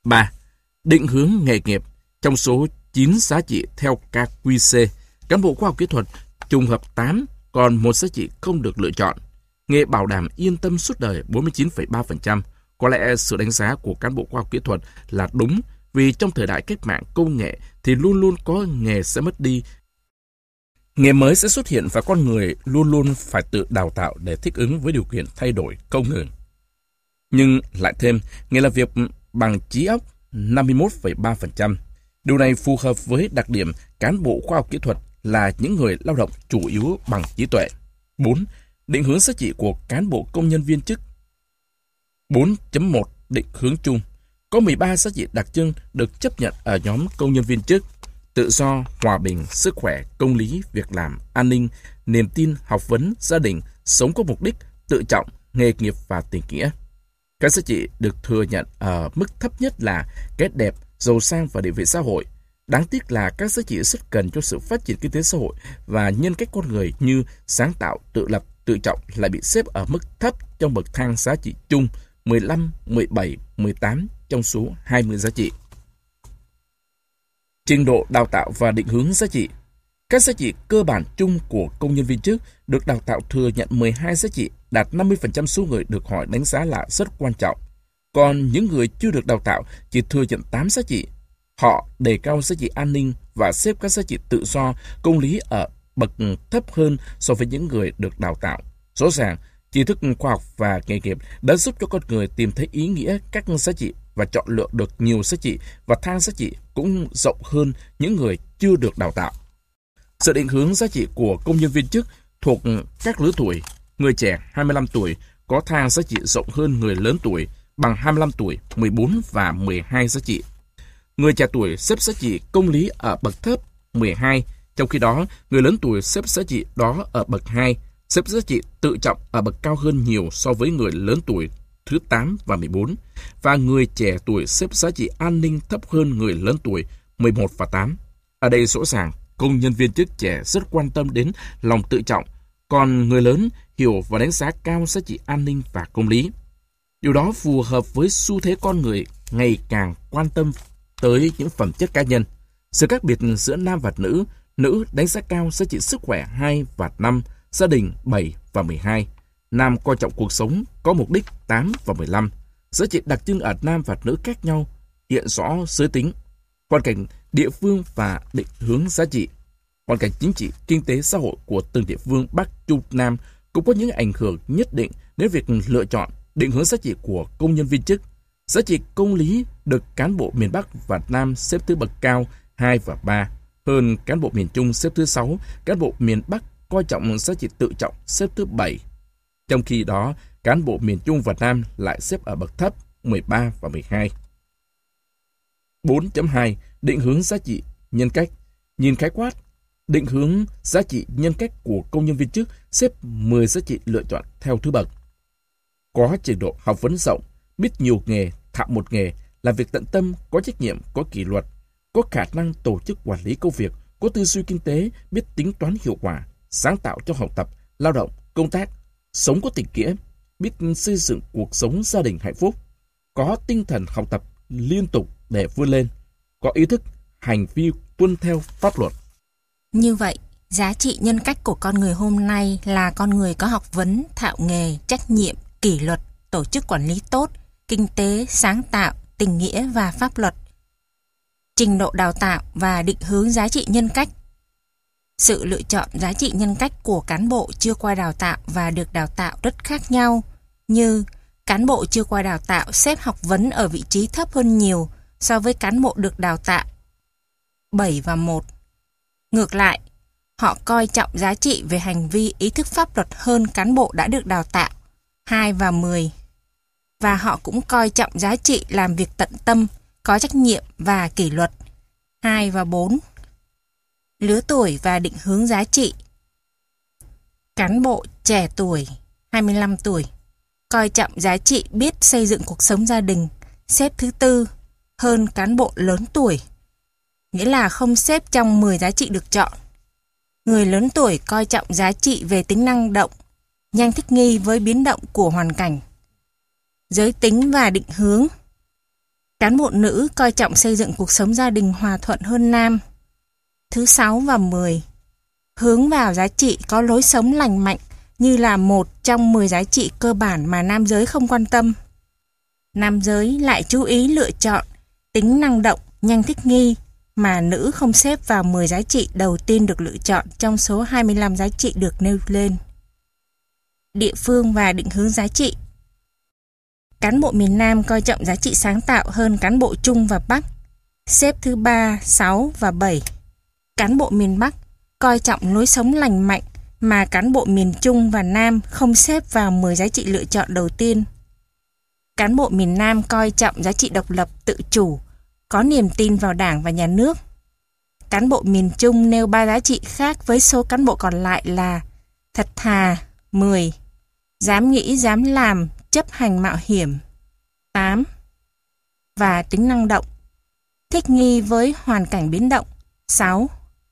3. Định hướng nghề nghiệp. Trong số 9 giá trị theo KQC, cán bộ khoa học kỹ thuật trùng hợp 8, còn một giá trị không được lựa chọn. Nghề bảo đảm yên tâm suốt đời 49,3%. Có lẽ sự đánh giá của cán bộ khoa học kỹ thuật là đúng, vì trong thời đại cách mạng công nghệ thì luôn luôn có nghề sẽ mất đi. Nghề mới sẽ xuất hiện và con người luôn luôn phải tự đào tạo để thích ứng với điều kiện thay đổi không ngừng. Nhưng lại thêm, nghề làm việc bằng trí óc 51,3%. Điều này phù hợp với đặc điểm cán bộ khoa học kỹ thuật là những người lao động chủ yếu bằng trí tuệ. 4. Định hướng giá trị của cán bộ công nhân viên chức. 4.1 Định hướng chung. Có 13 giá trị đặc trưng được chấp nhận ở nhóm công nhân viên chức: tự do, hòa bình, sức khỏe, công lý, việc làm, an ninh, niềm tin, học vấn, gia đình, sống có mục đích, tự trọng, nghề nghiệp và tình nghĩa. Các giá trị được thừa nhận ở mức thấp nhất là cái đẹp, giàu sang và địa vị xã hội. Đáng tiếc là các giá trị rất cần cho sự phát triển kinh tế xã hội và nhân cách con người như sáng tạo, tự lập, tự trọng lại bị xếp ở mức thấp trong bậc thang giá trị chung 15, 17, 18 trong số 20 giá trị. Trình độ đào tạo và định hướng giá trị. Các giá trị cơ bản chung của công nhân viên chức được đào tạo thừa nhận 12 giá trị, đạt 50% số người được hỏi đánh giá là rất quan trọng. Còn những người chưa được đào tạo chỉ thừa nhận 8 giá trị. Họ đề cao giá trị an ninh và xếp các giá trị tự do, công lý ở bậc thấp hơn so với những người được đào tạo. Rõ ràng, tri thức khoa học và nghề nghiệp đã giúp cho con người tìm thấy ý nghĩa các giá trị và chọn lựa được nhiều giá trị, và thang giá trị cũng rộng hơn những người chưa được đào tạo. Sự định hướng giá trị của công nhân viên chức thuộc các lứa tuổi. Người trẻ 25 tuổi có thang giá trị rộng hơn người lớn tuổi bằng 25 tuổi, 14 và 12 giá trị. Người trẻ tuổi xếp giá trị công lý ở bậc thấp 12, trong khi đó người lớn tuổi xếp giá trị đó ở bậc 2, xếp giá trị tự trọng ở bậc cao hơn nhiều so với người lớn tuổi thứ 8 và 14, và người trẻ tuổi xếp giá trị an ninh thấp hơn người lớn tuổi 11 và 8. Ở đây rõ ràng, công nhân viên chức trẻ rất quan tâm đến lòng tự trọng, còn người lớn hiểu và đánh giá cao giá trị an ninh và công lý. Điều đó phù hợp với xu thế con người ngày càng quan tâm tới những phẩm chất cá nhân. Sự khác biệt giữa nam và nữ đánh giá cao giá trị sức khỏe 2 và 5, gia đình 7 và 12. Nam coi trọng cuộc sống có mục đích 8 và 15. Giá trị đặc trưng ở nam và nữ khác nhau, hiện rõ giới tính, hoàn cảnh địa phương và định hướng giá trị. Hoàn cảnh chính trị, kinh tế, xã hội của từng địa phương Bắc, Trung, Nam cũng có những ảnh hưởng nhất định đến việc lựa chọn, định hướng giá trị của công nhân viên chức. Giá trị công lý được cán bộ miền Bắc và Nam xếp thứ bậc cao 2 và 3, hơn cán bộ miền Trung xếp thứ 6, cán bộ miền Bắc coi trọng giá trị tự trọng xếp thứ 7. Trong khi đó, cán bộ miền Trung và Nam lại xếp ở bậc thấp 13 và 12. 4.2 Định hướng giá trị nhân cách. Nhìn khái quát, định hướng giá trị nhân cách của công nhân viên chức xếp 10 giá trị lựa chọn theo thứ bậc. Có trình độ học vấn rộng, biết nhiều nghề, thạo một nghề, làm việc tận tâm, có trách nhiệm, có kỷ luật, có khả năng tổ chức quản lý công việc, có tư duy kinh tế, biết tính toán hiệu quả, sáng tạo trong học tập, lao động, công tác, sống có tình nghĩa, biết xây dựng cuộc sống gia đình hạnh phúc, có tinh thần học tập liên tục để vươn lên, có ý thức, hành vi tuân theo pháp luật. Như vậy, giá trị nhân cách của con người hôm nay là con người có học vấn, thạo nghề, trách nhiệm, kỷ luật, tổ chức quản lý tốt, kinh tế, sáng tạo, tình nghĩa và pháp luật. Trình độ đào tạo và định hướng giá trị nhân cách. Sự lựa chọn giá trị nhân cách của cán bộ chưa qua đào tạo và được đào tạo rất khác nhau, như cán bộ chưa qua đào tạo xếp học vấn ở vị trí thấp hơn nhiều so với cán bộ được đào tạo 7 và 1. Ngược lại, họ coi trọng giá trị về hành vi ý thức pháp luật hơn cán bộ đã được đào tạo 2 và 10. Và họ cũng coi trọng giá trị làm việc tận tâm, có trách nhiệm và kỷ luật 2 và 4. Lứa tuổi và định hướng giá trị. Cán bộ trẻ tuổi 25 tuổi coi trọng giá trị biết xây dựng cuộc sống gia đình, xếp thứ 4 hơn cán bộ lớn tuổi, nghĩa là không xếp trong 10 giá trị được chọn. Người lớn tuổi coi trọng giá trị về tính năng động, nhanh thích nghi với biến động của hoàn cảnh. Giới tính và định hướng. Cán bộ nữ coi trọng xây dựng cuộc sống gia đình hòa thuận hơn nam. Thứ 6 và 10. Hướng vào giá trị có lối sống lành mạnh như là một trong 10 giá trị cơ bản mà nam giới không quan tâm. Nam giới lại chú ý lựa chọn tính năng động, nhanh thích nghi mà nữ không xếp vào 10 giá trị đầu tiên được lựa chọn trong số 25 giá trị được nêu lên. Địa phương và định hướng giá trị. Cán bộ miền Nam coi trọng giá trị sáng tạo hơn cán bộ Trung và Bắc, xếp thứ 3, 6 và 7. Cán bộ miền Bắc coi trọng lối sống lành mạnh mà cán bộ miền Trung và Nam không xếp vào 10 giá trị lựa chọn đầu tiên. Cán bộ miền Nam coi trọng giá trị độc lập, tự chủ, có niềm tin vào Đảng và Nhà nước. Cán bộ miền Trung nêu 3 giá trị khác với số cán bộ còn lại là thật thà 10, dám nghĩ, dám làm, chấp hành mạo hiểm 8 và tính năng động, thích nghi với hoàn cảnh biến động 6.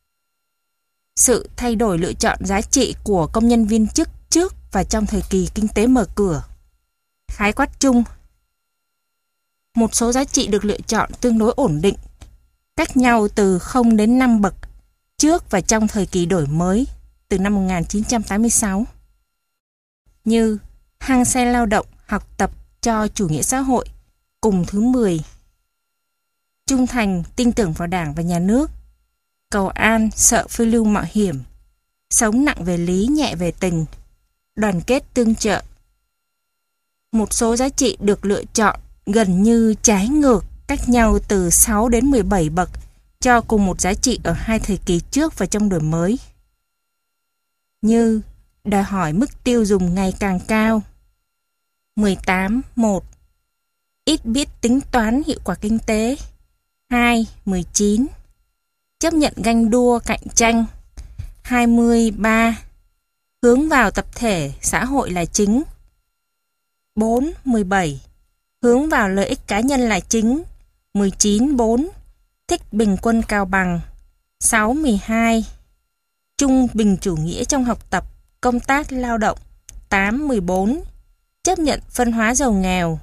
Sự thay đổi lựa chọn giá trị của công nhân viên chức trước và trong thời kỳ kinh tế mở cửa. Khái quát chung. Một số giá trị được lựa chọn tương đối ổn định, cách nhau từ 0 đến 5 bậc trước và trong thời kỳ đổi mới từ năm 1986. Như hăng say lao động, học tập cho chủ nghĩa xã hội cùng thứ 10. Trung thành, tin tưởng vào Đảng và Nhà nước. Cầu an, sợ phiêu lưu mạo hiểm. Sống nặng về lý, nhẹ về tình. Đoàn kết tương trợ. Một số giá trị được lựa chọn gần như trái ngược, cách nhau từ 6 đến 17 bậc cho cùng một giá trị ở hai thời kỳ trước và trong đổi mới. Như đòi hỏi mức tiêu dùng ngày càng cao. 18.1. Ít biết tính toán hiệu quả kinh tế. 2.19. Chấp nhận ganh đua cạnh tranh. 23. Hướng vào tập thể, xã hội là chính. 4.17. Hướng vào lợi ích cá nhân là chính. 19.4. Thích bình quân cao bằng. 6.12. Trung bình chủ nghĩa trong học tập, công tác, lao động. 8.14. Chấp nhận phân hóa giàu nghèo.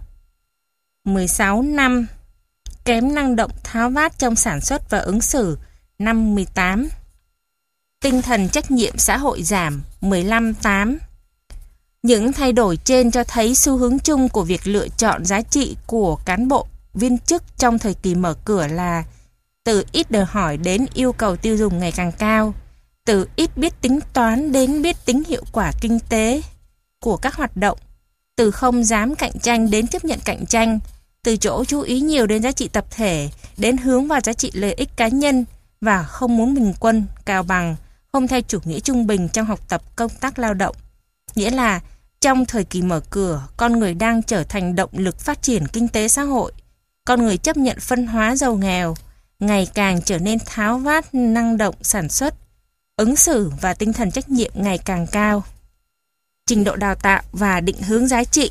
16.5. Kém năng động tháo vát trong sản xuất và ứng xử. 5.18. Tinh thần trách nhiệm xã hội giảm. 15.8. Những thay đổi trên cho thấy xu hướng chung của việc lựa chọn giá trị của cán bộ viên chức trong thời kỳ mở cửa là từ ít đòi hỏi đến yêu cầu tiêu dùng ngày càng cao, từ ít biết tính toán đến biết tính hiệu quả kinh tế của các hoạt động, từ không dám cạnh tranh đến chấp nhận cạnh tranh, từ chỗ chú ý nhiều đến giá trị tập thể đến hướng vào giá trị lợi ích cá nhân và không muốn bình quân, cao bằng, không theo chủ nghĩa trung bình trong học tập, công tác, lao động. Nghĩa là trong thời kỳ mở cửa, con người đang trở thành động lực phát triển kinh tế xã hội. Con người chấp nhận phân hóa giàu nghèo, ngày càng trở nên tháo vát, năng động sản xuất, ứng xử và tinh thần trách nhiệm ngày càng cao. Trình độ đào tạo và định hướng giá trị.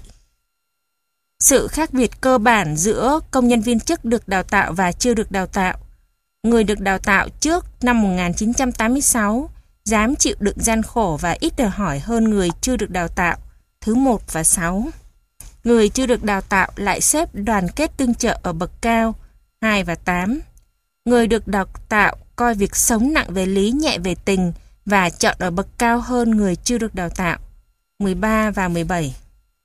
Sự khác biệt cơ bản giữa công nhân viên chức được đào tạo và chưa được đào tạo. Người được đào tạo trước năm 1986 dám chịu đựng gian khổ và ít đòi hỏi hơn người chưa được đào tạo, thứ 1 và 6. Người chưa được đào tạo lại xếp đoàn kết tương trợ ở bậc cao, 2 và 8. Người được đào tạo coi việc sống nặng về lý, nhẹ về tình và chọn ở bậc cao hơn người chưa được đào tạo, 13 và 17.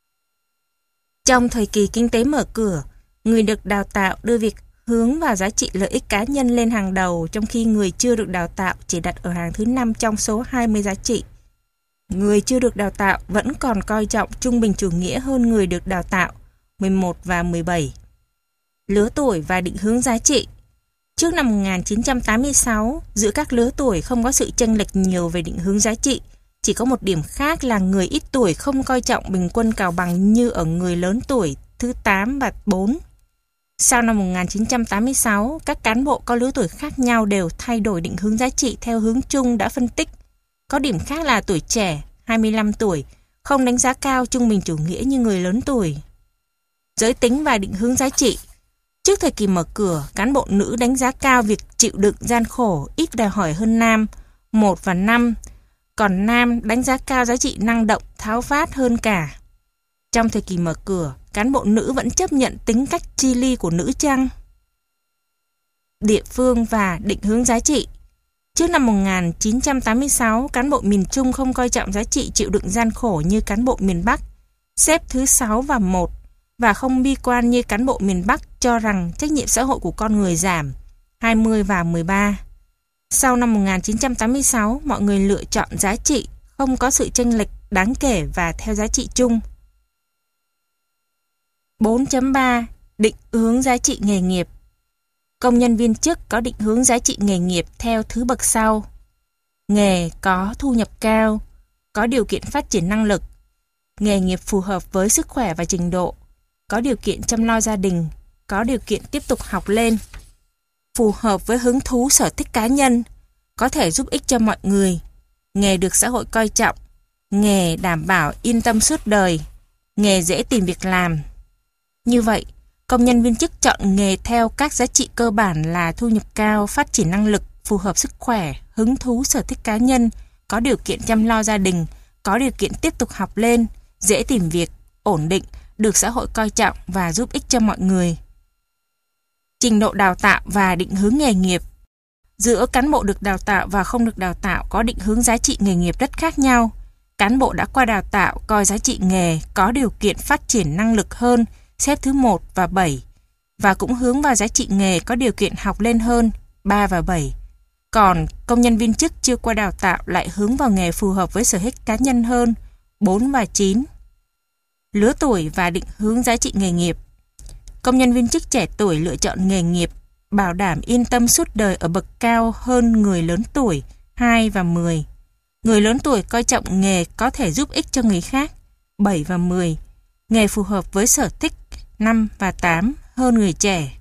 Trong thời kỳ kinh tế mở cửa, người được đào tạo đưa việc hướng vào giá trị lợi ích cá nhân lên hàng đầu, trong khi người chưa được đào tạo chỉ đặt ở hàng thứ 5 trong số 20 giá trị. Người chưa được đào tạo vẫn còn coi trọng trung bình chủ nghĩa hơn người được đào tạo, 11 và 17. Lứa tuổi và định hướng giá trị. Trước năm 1986, giữa các lứa tuổi không có sự chênh lệch nhiều về định hướng giá trị. Chỉ có một điểm khác là người ít tuổi không coi trọng bình quân cào bằng như ở người lớn tuổi, thứ 8 và 4. Sau năm 1986, các cán bộ có lứa tuổi khác nhau đều thay đổi định hướng giá trị theo hướng chung đã phân tích. Có điểm khác là tuổi trẻ, 25 tuổi, không đánh giá cao trung bình chủ nghĩa như người lớn tuổi. Giới tính và định hướng giá trị. Trước thời kỳ mở cửa, cán bộ nữ đánh giá cao việc chịu đựng gian khổ, ít đòi hỏi hơn nam, 1 và 5. Còn nam đánh giá cao giá trị năng động, tháo vát hơn cả. Trong thời kỳ mở cửa, cán bộ nữ vẫn chấp nhận tính cách chi ly của nữ chăng? Địa phương và định hướng giá trị. Trước năm 1986, cán bộ miền Trung không coi trọng giá trị chịu đựng gian khổ như cán bộ miền Bắc, xếp thứ 6 và 1, và không bi quan như cán bộ miền Bắc cho rằng trách nhiệm xã hội của con người giảm, 20 và 13. Sau năm 1986, mọi người lựa chọn giá trị, không có sự chênh lệch đáng kể và theo giá trị chung. 4.3. Định hướng giá trị nghề nghiệp. Công nhân viên chức có định hướng giá trị nghề nghiệp theo thứ bậc sau. Nghề có thu nhập cao, có điều kiện phát triển năng lực, nghề nghiệp phù hợp với sức khỏe và trình độ, có điều kiện chăm lo gia đình, có điều kiện tiếp tục học lên, phù hợp với hứng thú sở thích cá nhân, có thể giúp ích cho mọi người, nghề được xã hội coi trọng, nghề đảm bảo yên tâm suốt đời, nghề dễ tìm việc làm. Như vậy, công nhân viên chức chọn nghề theo các giá trị cơ bản là thu nhập cao, phát triển năng lực, phù hợp sức khỏe, hứng thú sở thích cá nhân, có điều kiện chăm lo gia đình, có điều kiện tiếp tục học lên, dễ tìm việc, ổn định, được xã hội coi trọng và giúp ích cho mọi người. Trình độ đào tạo và định hướng nghề nghiệp. Giữa cán bộ được đào tạo và không được đào tạo có định hướng giá trị nghề nghiệp rất khác nhau. Cán bộ đã qua đào tạo coi giá trị nghề có điều kiện phát triển năng lực hơn, xếp thứ 1 và 7, và cũng hướng vào giá trị nghề có điều kiện học lên hơn, 3 và 7. Còn công nhân viên chức chưa qua đào tạo lại hướng vào nghề phù hợp với sở thích cá nhân hơn, 4 và 9. Lứa tuổi và định hướng giá trị nghề nghiệp. Công nhân viên chức trẻ tuổi lựa chọn nghề nghiệp bảo đảm yên tâm suốt đời ở bậc cao hơn người lớn tuổi, 2 và 10. Người lớn tuổi coi trọng nghề có thể giúp ích cho người khác, 7 và 10. Nghề phù hợp với sở thích, 5 và 8, hơn người trẻ.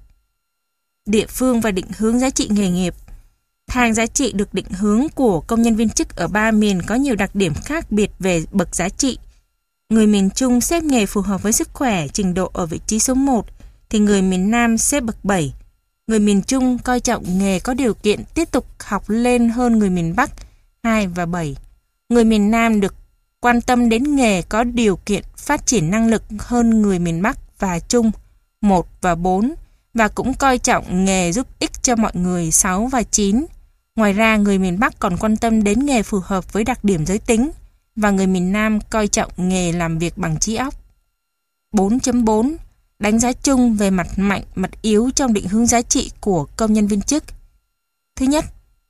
Địa phương và định hướng giá trị nghề nghiệp. Thang giá trị được định hướng của công nhân viên chức ở 3 miền có nhiều đặc điểm khác biệt về bậc giá trị. Người miền Trung xếp nghề phù hợp với sức khỏe, trình độ ở vị trí số 1, thì người miền Nam xếp bậc 7. Người miền Trung coi trọng nghề có điều kiện tiếp tục học lên hơn người miền Bắc, 2 và 7. Người miền Nam được quan tâm đến nghề có điều kiện phát triển năng lực hơn người miền Bắc và Trung, 1 và 4, và cũng coi trọng nghề giúp ích cho mọi người, 6 và 9. Ngoài ra, người miền Bắc còn quan tâm đến nghề phù hợp với đặc điểm giới tính, và người miền Nam coi trọng nghề làm việc bằng trí óc. 4.4. Đánh giá chung về mặt mạnh, mặt yếu trong định hướng giá trị của công nhân viên chức. Thứ nhất,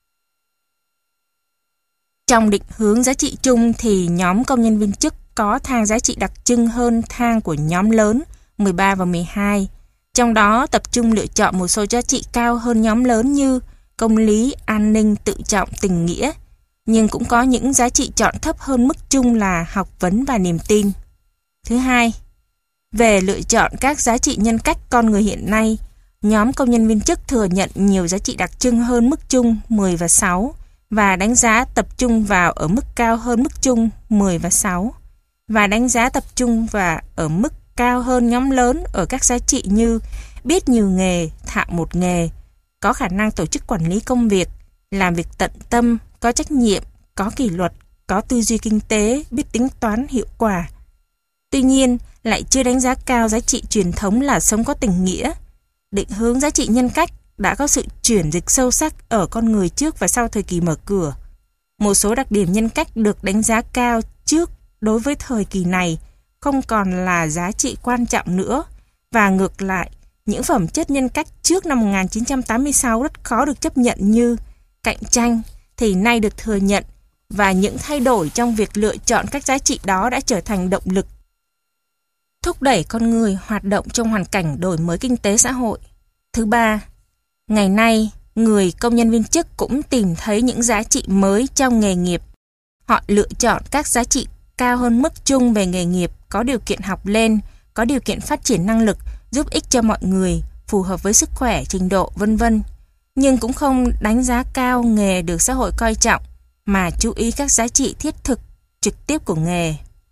trong định hướng giá trị chung thì nhóm công nhân viên chức có thang giá trị đặc trưng hơn thang của nhóm lớn 13 và 12. Trong đó tập trung lựa chọn một số giá trị cao hơn nhóm lớn như công lý, an ninh, tự trọng, tình nghĩa. Nhưng cũng có những giá trị chọn thấp hơn mức chung là học vấn và niềm tin. Thứ hai, về lựa chọn các giá trị nhân cách con người hiện nay, nhóm công nhân viên chức thừa nhận nhiều giá trị đặc trưng hơn mức chung 10 và 6 và đánh giá tập trung vào ở mức cao hơn mức chung 10 và 6 và đánh giá tập trung và ở mức cao hơn nhóm lớn ở các giá trị như biết nhiều nghề, thạo một nghề, có khả năng tổ chức quản lý công việc, làm việc tận tâm, có trách nhiệm, có kỷ luật, có tư duy kinh tế, biết tính toán hiệu quả. Tuy nhiên, lại chưa đánh giá cao giá trị truyền thống là sống có tình nghĩa. Định hướng giá trị nhân cách đã có sự chuyển dịch sâu sắc ở con người trước và sau thời kỳ mở cửa. Một số đặc điểm nhân cách được đánh giá cao trước đối với thời kỳ này không còn là giá trị quan trọng nữa, và ngược lại, những phẩm chất nhân cách trước năm 1986 rất khó được chấp nhận như cạnh tranh thì nay được thừa nhận, và những thay đổi trong việc lựa chọn các giá trị đó đã trở thành động lực thúc đẩy con người hoạt động trong hoàn cảnh đổi mới kinh tế xã hội. Thứ ba, ngày nay, người công nhân viên chức cũng tìm thấy những giá trị mới trong nghề nghiệp. Họ lựa chọn các giá trị cao hơn mức chung về nghề nghiệp, có điều kiện học lên, có điều kiện phát triển năng lực, giúp ích cho mọi người, phù hợp với sức khỏe, trình độ, vân vân. Nhưng cũng không đánh giá cao nghề được xã hội coi trọng, mà chú ý các giá trị thiết thực, trực tiếp của nghề.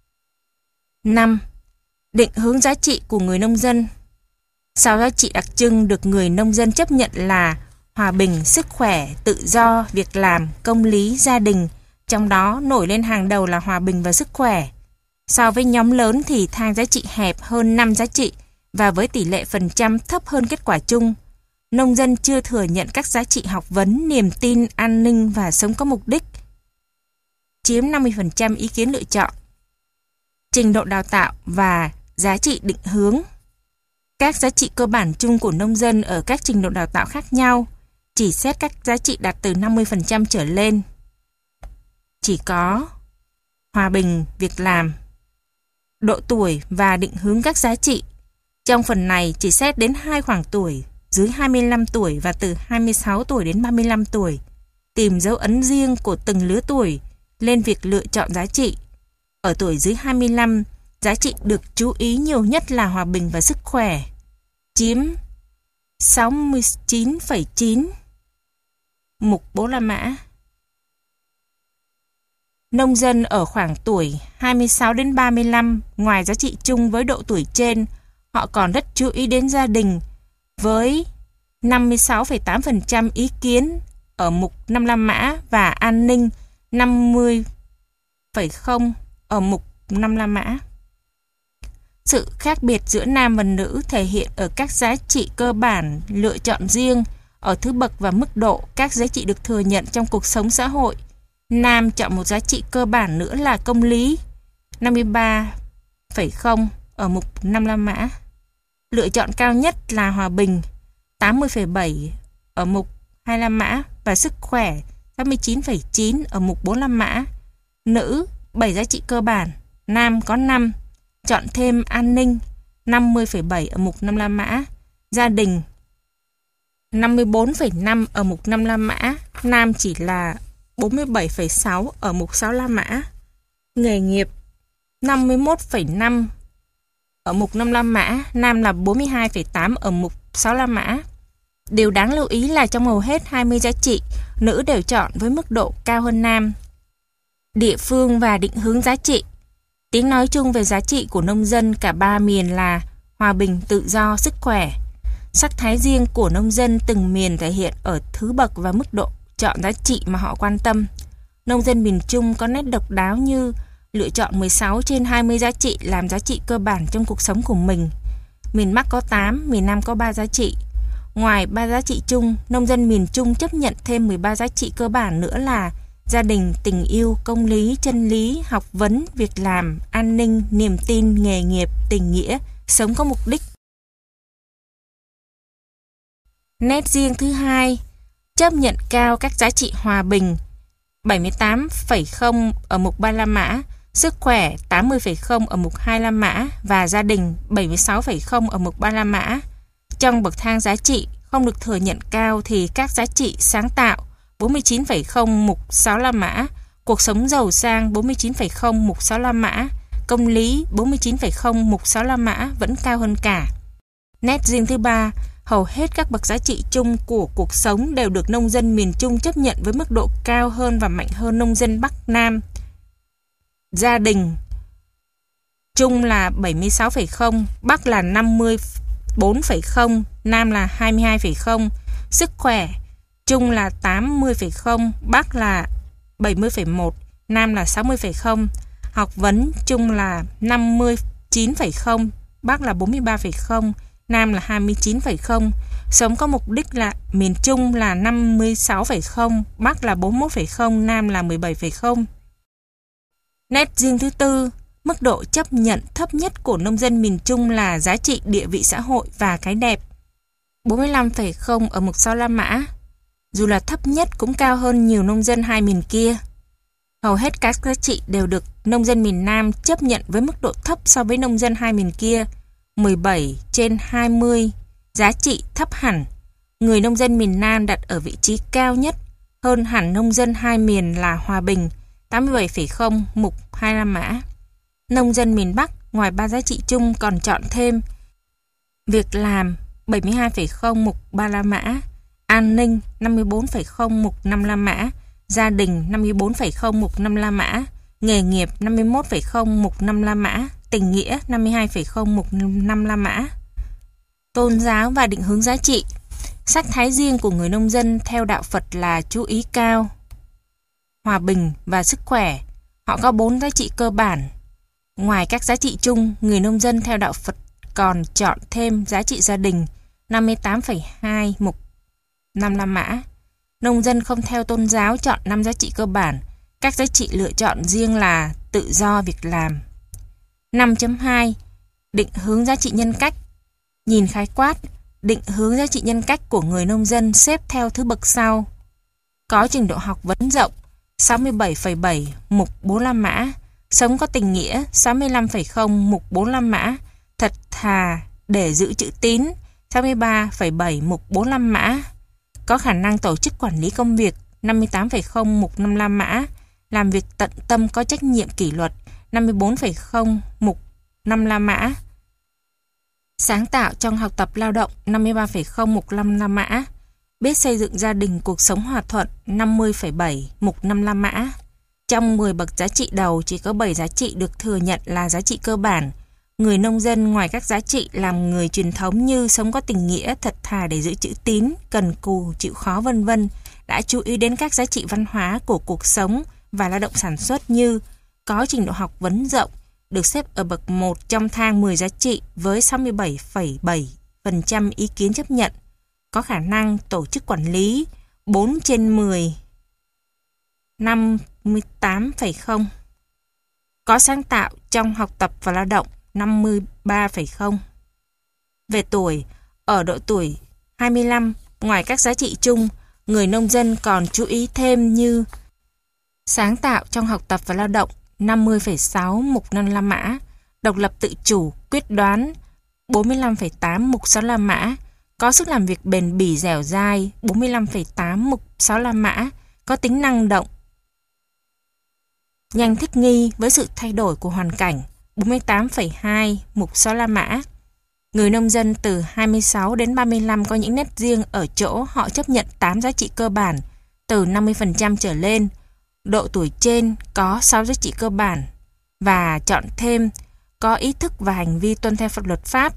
5. Định hướng giá trị của người nông dân. 6 giá trị đặc trưng được người nông dân chấp nhận là hòa bình, sức khỏe, tự do, việc làm, công lý, gia đình. Trong đó nổi lên hàng đầu là hòa bình và sức khỏe. So với nhóm lớn thì thang giá trị hẹp hơn 5 giá trị và với tỷ lệ phần trăm thấp hơn kết quả chung. Nông dân chưa thừa nhận các giá trị học vấn, niềm tin, an ninh và sống có mục đích, chiếm 50% ý kiến lựa chọn. Trình độ đào tạo và giá trị định hướng. Các giá trị cơ bản chung của nông dân ở các trình độ đào tạo khác nhau, chỉ xét các giá trị đạt từ 50% trở lên. Chỉ có hòa bình, việc làm, độ tuổi và định hướng các giá trị. Trong phần này chỉ xét đến 2 khoảng tuổi, dưới 25 tuổi và từ 26 tuổi đến 35 tuổi, tìm dấu ấn riêng của từng lứa tuổi lên việc lựa chọn giá trị. Ở tuổi dưới 25, giá trị được chú ý nhiều nhất là hòa bình và sức khỏe, chiếm 69,9. Mục Bố La Mã. Nông dân ở khoảng tuổi 26 đến 35, ngoài giá trị chung với độ tuổi trên, họ còn rất chú ý đến gia đình với 56,8% ý kiến ở mục 55 mã và an ninh 50,0 ở mục 55 mã. Sự khác biệt giữa nam và nữ thể hiện ở các giá trị cơ bản lựa chọn riêng, ở thứ bậc và mức độ các giá trị được thừa nhận trong cuộc sống xã hội. Nam chọn một giá trị cơ bản nữa là công lý 53,0 ở mục 55 mã. Lựa chọn cao nhất là hòa bình 80,7 ở mục 25 mã và sức khỏe 69,9 ở mục 45 mã. Nữ 7 giá trị cơ bản, nam có 5, chọn thêm an ninh 50,7 ở mục 55 mã, gia đình 54,5 ở mục 55 mã, nam chỉ là 47,6 ở mục 65 mã. Nghề nghiệp 51,5 ở mục 55 mã, nam là 42,8 ở mục 65 mã. Điều đáng lưu ý là trong hầu hết 20 giá trị, nữ đều chọn với mức độ cao hơn nam. Địa phương và định hướng giá trị. Tiếng nói chung về giá trị của nông dân cả ba miền là hòa bình, tự do, sức khỏe. Sắc thái riêng của nông dân từng miền thể hiện ở thứ bậc và mức độ chọn giá trị mà họ quan tâm. Nông dân miền Trung có nét độc đáo như lựa chọn 16 trên 20 giá trị làm giá trị cơ bản trong cuộc sống của mình. Miền Bắc có 8, miền Nam có 3 giá trị. Ngoài 3 giá trị chung, nông dân miền Trung chấp nhận thêm 13 giá trị cơ bản nữa là gia đình, tình yêu, công lý, chân lý, học vấn, việc làm, an ninh, niềm tin, nghề nghiệp, tình nghĩa, sống có mục đích. Nét riêng thứ hai, chấp nhận cao các giá trị hòa bình 78,0 ở mục 35 mã, sức khỏe 80,0 ở mục 25 mã và gia đình 76,0 ở mục 35 mã. Trong bậc thang giá trị không được thừa nhận cao thì các giá trị sáng tạo 49,0 mục 65 mã, cuộc sống giàu sang 49,0 mục 65 mã, công lý 49,0 mục 65 mã vẫn cao hơn cả. Nét riêng thứ ba, hầu hết các bậc giá trị chung của cuộc sống đều được nông dân miền Trung chấp nhận với mức độ cao hơn và mạnh hơn nông dân Bắc Nam. Gia đình Trung là 76,0, Bắc là 54,0, Nam là 22,0. Sức khỏe Trung là 80,0, Bắc là 70,1, Nam là 60,0. Học vấn Trung là 59,0, Bắc là 43,0, Nam là 29,0. Sống có mục đích là miền Trung là 56,0, Bắc là 41,0, Nam là 17,0. Nét riêng thứ tư, mức độ chấp nhận thấp nhất của nông dân miền Trung là giá trị địa vị xã hội và cái đẹp 45,0 ở mục 65 mã. Dù là thấp nhất cũng cao hơn nhiều nông dân hai miền kia. Hầu hết các giá trị đều được nông dân miền Nam chấp nhận với mức độ thấp so với nông dân hai miền kia, 17 trên 20, giá trị thấp hẳn. Người nông dân miền Nam đặt ở vị trí cao nhất, hơn hẳn nông dân hai miền là hòa bình, 87,0 mục 25 mã. Nông dân miền Bắc ngoài 3 giá trị chung còn chọn thêm việc làm 72,0 mục 35 mã, an ninh 54,0 mục 55 mã, gia đình 54,0 mục 55 mã, nghề nghiệp 51,0 mục 55 mã, tình nghĩa 52,0 mục 55 mã. Tôn giáo và định hướng giá trị. Sắc thái riêng của người nông dân theo đạo Phật là chú ý cao, hòa bình và sức khỏe. Họ có 4 giá trị cơ bản: Ngoài các giá trị chung, người nông dân theo đạo Phật còn chọn thêm giá trị gia đình 58,2 mục 5 La Mã. Nông dân không theo tôn giáo chọn 5 giá trị cơ bản. Các giá trị lựa chọn riêng là tự do việc làm. 5.2 Định hướng giá trị nhân cách. Nhìn khái quát, định hướng giá trị nhân cách của người nông dân xếp theo thứ bậc sau: có trình độ học vấn rộng 67,7 mục 4 La Mã, sống có tình nghĩa 65,0 mục 4 La Mã, thật thà để giữ chữ tín 63,7 mục 4 La Mã, có khả năng tổ chức quản lý công việc 58,0 mục 5 La Mã, làm việc tận tâm có trách nhiệm kỷ luật 54,0 mục 5 La Mã, sáng tạo trong học tập lao động 53,0 mục 5 La Mã, biết xây dựng gia đình cuộc sống hòa thuận 50,7 mục 5 La Mã. Trong 10 bậc giá trị đầu chỉ có 7 giá trị được thừa nhận là giá trị cơ bản. Người nông dân ngoài các giá trị làm người truyền thống như sống có tình nghĩa, thật thà để giữ chữ tín, cần cù, chịu khó vân vân, đã chú ý đến các giá trị văn hóa của cuộc sống và lao động sản xuất như có trình độ học vấn rộng, được xếp ở bậc 1 trong thang 10 giá trị với 67,7% ý kiến chấp nhận, có khả năng tổ chức quản lý 4 trên 10, 58,0, có sáng tạo trong học tập và lao động 53,0. Về tuổi, ở độ tuổi 25, ngoài các giá trị chung, người nông dân còn chú ý thêm như sáng tạo trong học tập và lao động 50,6 mục 5 La Mã, độc lập tự chủ, quyết đoán 45,8 mục 6 La Mã, có sức làm việc bền bỉ dẻo dai 45,8 mục 6 La Mã, có tính năng động, nhanh thích nghi với sự thay đổi của hoàn cảnh 48,2 mục 6 La Mã. Người nông dân từ 26 đến 35 có những nét riêng ở chỗ họ chấp nhận 8 giá trị cơ bản từ 50% trở lên. Độ tuổi trên có 6 giá trị cơ bản và chọn thêm có ý thức và hành vi tuân theo luật pháp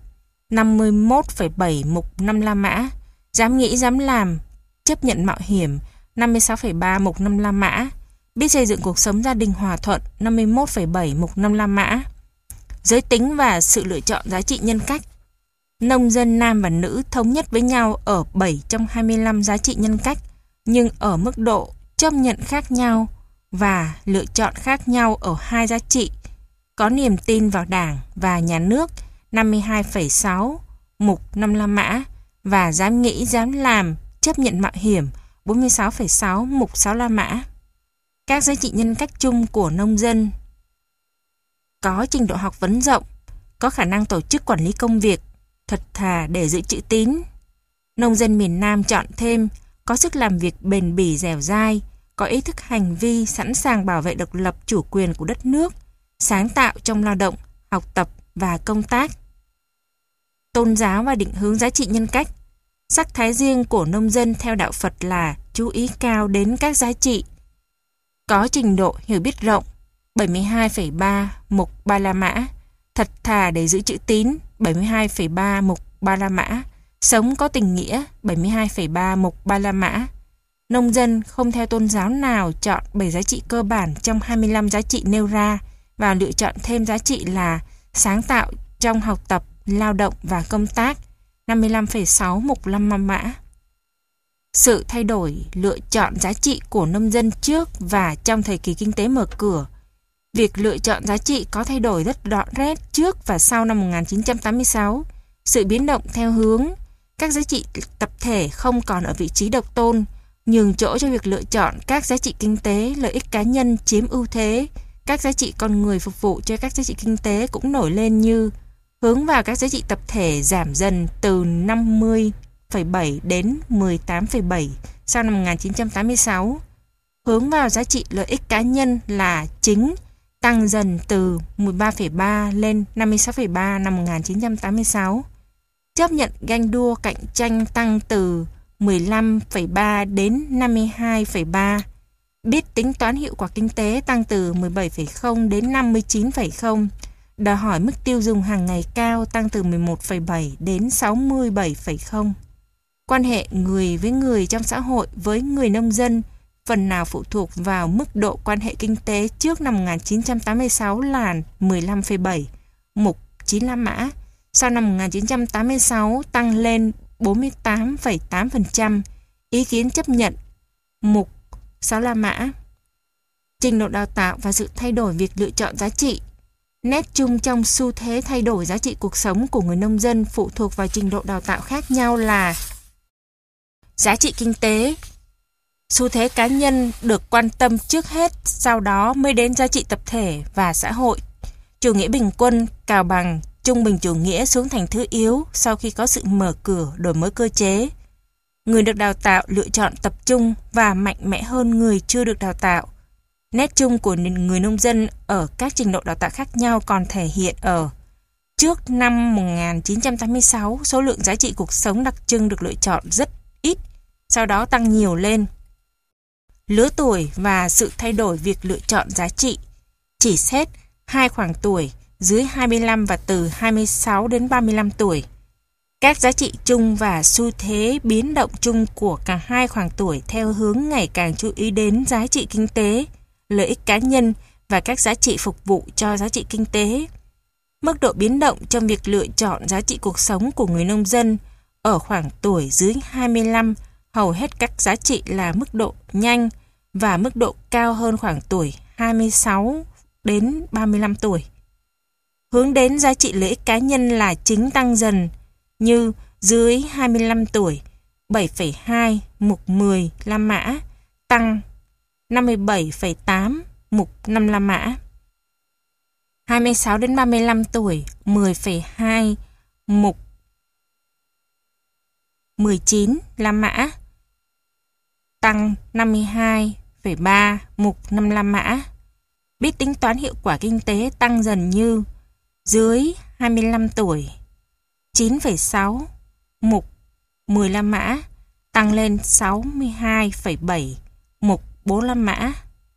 51,7 mục 5 La Mã, dám nghĩ dám làm, chấp nhận mạo hiểm 56,3 mục 5 La Mã, biết xây dựng cuộc sống gia đình hòa thuận 51,7 mục 5 La Mã. Giới tính và sự lựa chọn giá trị nhân cách. Nông dân nam và nữ thống nhất với nhau ở 7 trong 25 giá trị nhân cách, nhưng ở mức độ chấp nhận khác nhau và lựa chọn khác nhau ở 2 giá trị: có niềm tin vào Đảng và Nhà nước 52,6 mục 5 La Mã và dám nghĩ dám làm, chấp nhận mạo hiểm 46,6 mục 6 La Mã. Các giá trị nhân cách chung của nông dân: có trình độ học vấn rộng, có khả năng tổ chức quản lý công việc, thật thà để giữ chữ tín. Nông dân miền Nam chọn thêm có sức làm việc bền bỉ dẻo dai, có ý thức hành vi sẵn sàng bảo vệ độc lập chủ quyền của đất nước, sáng tạo trong lao động, học tập và công tác. Tôn giáo và định hướng giá trị nhân cách. Sắc thái riêng của nông dân theo đạo Phật là chú ý cao đến các giá trị: có trình độ hiểu biết rộng 72,3 mục 3 La Mã, thật thà để giữ chữ tín 72,3 mục 3 La Mã, sống có tình nghĩa 72,3 mục 3 La Mã. Nông dân không theo tôn giáo nào chọn 7 giá trị cơ bản trong 25 giá trị nêu ra và lựa chọn thêm giá trị là sáng tạo trong học tập, lao động và công tác 55,6 mục 5 La Mã. Sự thay đổi lựa chọn giá trị của nông dân trước và trong thời kỳ kinh tế mở cửa. Việc lựa chọn giá trị có thay đổi rất rõ rệt trước và sau năm 1986. Sự biến động theo hướng các giá trị tập thể không còn ở vị trí độc tôn, nhường chỗ cho việc lựa chọn các giá trị kinh tế, lợi ích cá nhân chiếm ưu thế. Các giá trị con người phục vụ cho các giá trị kinh tế cũng nổi lên như hướng vào các giá trị tập thể giảm dần từ 50,7 đến 18,7 sau năm 1986. Hướng vào giá trị lợi ích cá nhân là chính, tăng dần từ 13,3 lên 56,3 năm 1986. Chấp nhận ganh đua cạnh tranh tăng từ 15,3 đến 52,3. Biết tính toán hiệu quả kinh tế tăng từ 17,0 đến 59,0. Đòi hỏi mức tiêu dùng hàng ngày cao tăng từ 11,7 đến 67,0. Quan hệ người với người trong xã hội với người nông dân phần nào phụ thuộc vào mức độ quan hệ kinh tế trước năm 1986 là 15,7, mục 95 mã. Sau năm 1986 tăng lên 48,8%, ý kiến chấp nhận, mục 65 mã. Trình độ đào tạo và sự thay đổi việc lựa chọn giá trị. Nét chung trong xu thế thay đổi giá trị cuộc sống của người nông dân phụ thuộc vào trình độ đào tạo khác nhau là giá trị kinh tế. Xu thế cá nhân được quan tâm trước hết, sau đó mới đến giá trị tập thể và xã hội. Chủ nghĩa bình quân cào bằng trung bình chủ nghĩa xuống thành thứ yếu sau khi có sự mở cửa đổi mới cơ chế. Người được đào tạo lựa chọn tập trung và mạnh mẽ hơn người chưa được đào tạo. Nét chung của người nông dân ở các trình độ đào tạo khác nhau còn thể hiện ở trước năm 1986, số lượng giá trị cuộc sống đặc trưng được lựa chọn rất ít, sau đó tăng nhiều lên. Lứa tuổi và sự thay đổi việc lựa chọn giá trị. Chỉ xét hai khoảng tuổi dưới 25 và từ 26 đến 35 tuổi. Các giá trị chung và xu thế biến động chung của cả hai khoảng tuổi theo hướng ngày càng chú ý đến giá trị kinh tế, lợi ích cá nhân và các giá trị phục vụ cho giá trị kinh tế. Mức độ biến động trong việc lựa chọn giá trị cuộc sống của người nông dân ở khoảng tuổi dưới 25, hầu hết các giá trị là mức độ nhanh và mức độ cao hơn khoảng tuổi 26 đến 35 tuổi. Hướng đến giá trị lợi ích cá nhân là chính tăng dần, như dưới 25 tuổi 7,2 mục 10 La Mã, tăng 57,8 mục 5 La Mã. 26 đến 35 tuổi 10,2 mục 19 La Mã, tăng 52,3 mục 5 La Mã. Biết tính toán hiệu quả kinh tế tăng dần như dưới 25 tuổi 9,6 mục 10 La Mã, tăng lên 62,7 mục 4 La Mã.